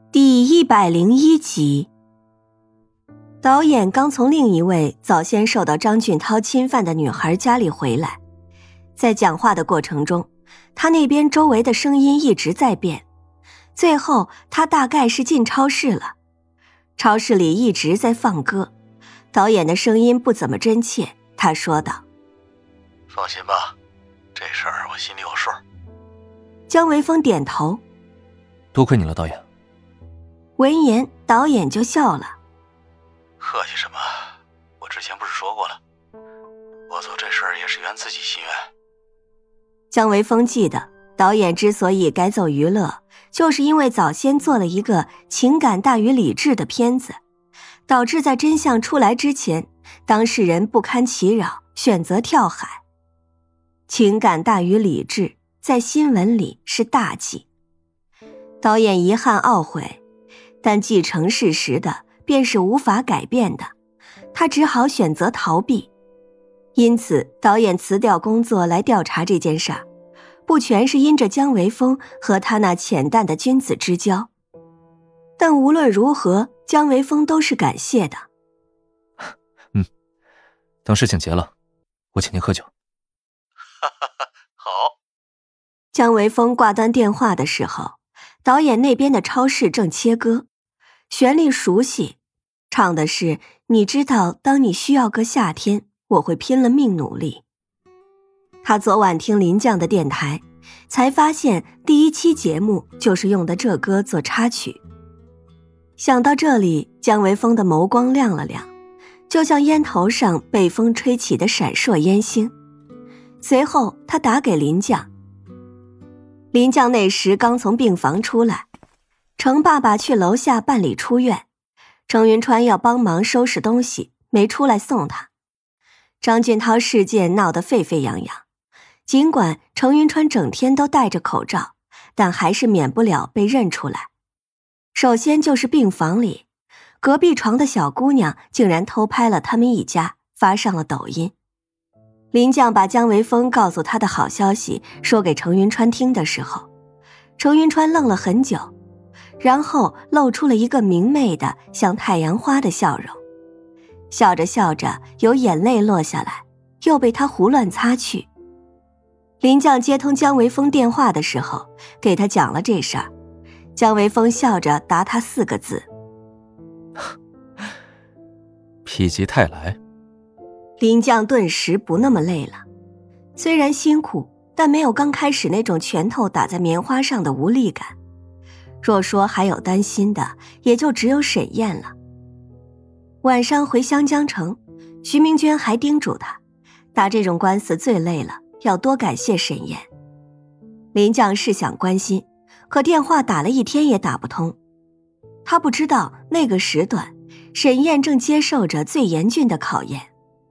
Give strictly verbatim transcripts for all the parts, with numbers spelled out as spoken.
第一百零一集。导演刚从另一位早先受到张俊涛侵犯的女孩家里回来，在讲话的过程中，他那边周围的声音一直在变，最后他大概是进超市了，超市里一直在放歌，导演的声音不怎么真切，他说道： 放心吧，这事儿我心里有数。 姜维峰点头， 多亏你了，导演。 闻言导演就笑了， 客气什么，我之前不是说过了，我做这事儿也是圆自己心愿。 姜维峰记得导演之所以改走娱乐，就是因为早先做了一个情感大于理智的片子，导致在真相出来之前，当事人不堪其扰，选择跳海。情感大于理智在新闻里是大忌，导演遗憾懊悔，但既成事实的便是无法改变的，他只好选择逃避。因此导演辞掉工作来调查这件事儿，不全是因着姜维峰和他那浅淡的君子之交，但无论如何姜维峰都是感谢的。 嗯，等事情结了，我请您喝酒。 哈哈哈，好。 姜维峰挂断电话的时候，导演那边的超市正切歌，旋律熟悉，唱的是你知道当你需要个夏天，我会拼了命努力。他昨晚听林酱的电台，才发现第一期节目就是用的这歌做插曲。想到这里，姜维峰的眸光亮了亮，就像烟头上被风吹起的闪烁烟星。随后他打给林酱，林酱那时刚从病房出来，程爸爸去楼下办理出院，程云川要帮忙收拾东西，没出来送他。张俊涛事件闹得沸沸扬扬，尽管程云川整天都戴着口罩，但还是免不了被认出来。首先就是病房里，隔壁床的小姑娘竟然偷拍了他们一家，发上了抖音。林酱把姜维峰告诉他的好消息说给程云川听的时候，程云川愣了很久，然后露出了一个明媚的像太阳花的笑容，笑着笑着有眼泪落下来，又被他胡乱擦去。林酱接通姜维峰电话的时候，给他讲了这事儿，姜维峰笑着答他四个字： 否极泰来。 林酱顿时不那么累了，虽然辛苦，但没有刚开始那种拳头打在棉花上的无力感。若说还有担心的，也就只有沈燕了。晚上回湘江城，徐明娟还叮嘱他，打这种官司最累了，要多感谢沈燕。林酱是想关心，可电话打了一天也打不通。他不知道那个时段，沈燕正接受着最严峻的考验。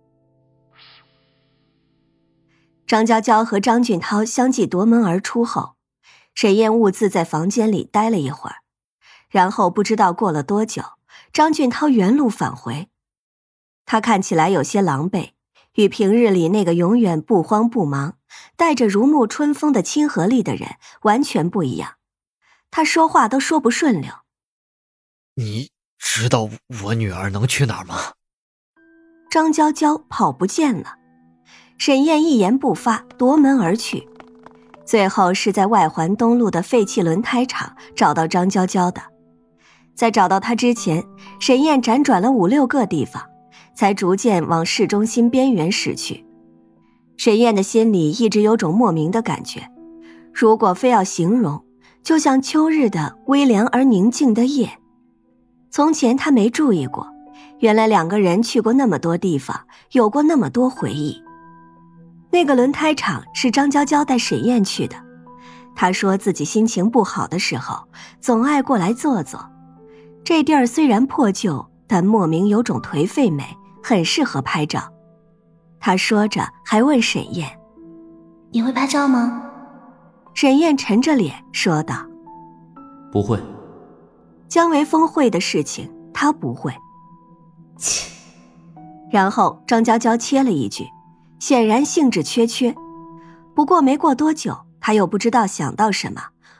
张娇娇和张俊涛相继夺门而出后，沈燕兀自在房间里待了一会儿，然后不知道过了多久，张俊涛原路返回。他看起来有些狼狈，与平日里那个永远不慌不忙，带着如沐春风的亲和力的人完全不一样。他说话都说不顺溜。 你知道我女儿能去哪儿吗？ 张娇娇跑不见了。沈燕一言不发，夺门而去。最后是在外环东路的废弃轮胎厂找到张娇娇的。在找到她之前，沈燕辗转了五六个地方，才逐渐往市中心边缘驶去。沈燕的心里一直有种莫名的感觉，如果非要形容，就像秋日的微凉而宁静的夜。从前她没注意过，原来两个人去过那么多地方，有过那么多回忆。那个轮胎厂是张娇娇带沈燕去的，她说自己心情不好的时候总爱过来坐坐。这地儿虽然破旧，但莫名有种颓废美，很适合拍照。她说着还问沈燕： 你会拍照吗？ 沈燕沉着脸说道： 不会。 姜维峰会的事情他不会。 切。 然后张娇娇切了一句，显然兴致缺缺。不过没过多久，他又不知道想到什么，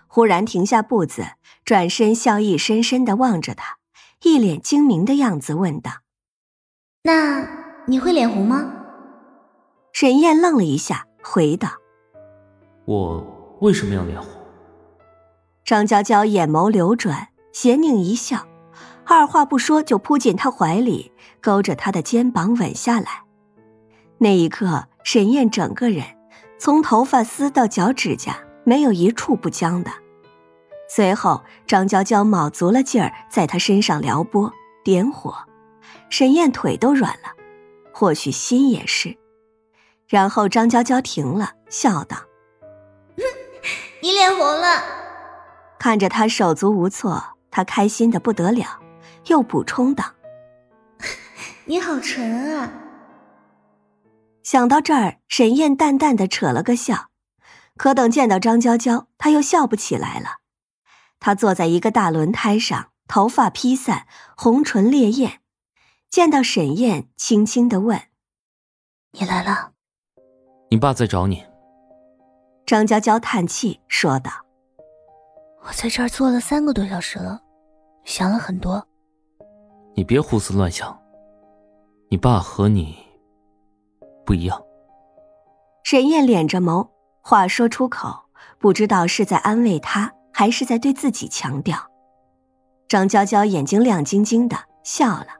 忽然停下步子，转身笑意深深地望着他，一脸精明的样子问道： 那你会脸红吗？ 沈燕愣了一下，回道： 我为什么要脸红？ 张娇娇眼眸流转，斜狞一笑，二话不说就扑进他怀里，勾着他的肩膀吻下来。那一刻，沈燕整个人从头发丝到脚指甲没有一处不僵的。随后张娇娇卯足了劲儿在他身上撩拨点火，沈燕腿都软了，或许心也是。然后张娇娇停了，笑道： 你脸红了。 看着他手足无措，他开心得不得了，又补充道： 你好纯啊。 想到这儿，沈燕淡淡的扯了个笑，可等见到张娇娇，她又笑不起来了。她坐在一个大轮胎上，头发披散，红唇烈焰，见到沈燕，轻轻地问： 你来了？ 你爸在找你。 张娇娇叹气说道： 我在这儿坐了三个多小时了，想了很多。 你别胡思乱想，你爸和你不一样。 沈燕敛着眸，话说出口，不知道是在安慰他，还是在对自己强调。张娇娇眼睛亮晶晶的笑了：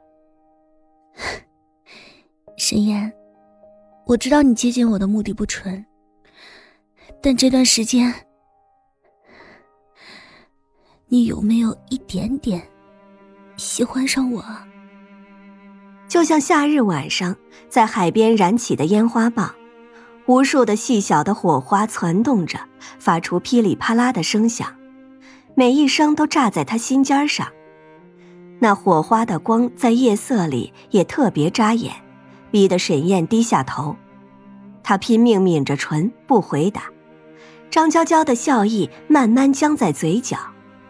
沈燕，我知道你接近我的目的不纯，但这段时间你有没有一点点喜欢上我啊？ 就像夏日晚上在海边燃起的烟花棒，无数的细小的火花攒动着，发出噼里啪啦的声响，每一声都炸在他心尖上。那火花的光在夜色里也特别扎眼，逼得沈燕低下头。她拼命抿着唇不回答，张娇娇的笑意慢慢僵在嘴角。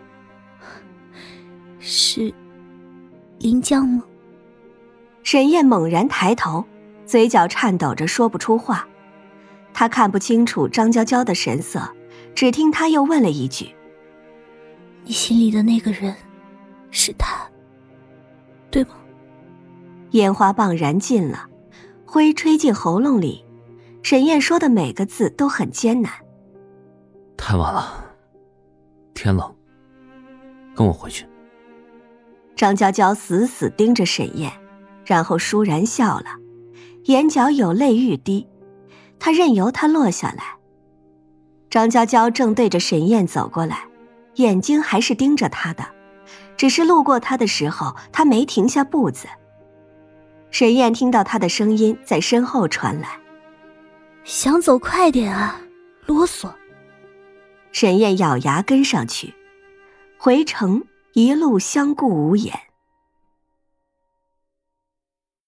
是临江吗？ 沈燕猛然抬头，嘴角颤抖着说不出话。她看不清楚张娇娇的神色，只听她又问了一句： 你心里的那个人是他，对吗？ 烟花棒燃尽了，灰吹进喉咙里，沈燕说的每个字都很艰难。 太晚了，天冷，跟我回去。 张娇娇死死盯着沈燕，然后倏然笑了，眼角有泪欲滴，她任由它落下来。张娇娇正对着沈燕走过来，眼睛还是盯着她的，只是路过她的时候，她没停下步子。沈燕听到她的声音在身后传来： 想走快点啊，啰嗦。 沈燕咬牙跟上去，回程一路相顾无言。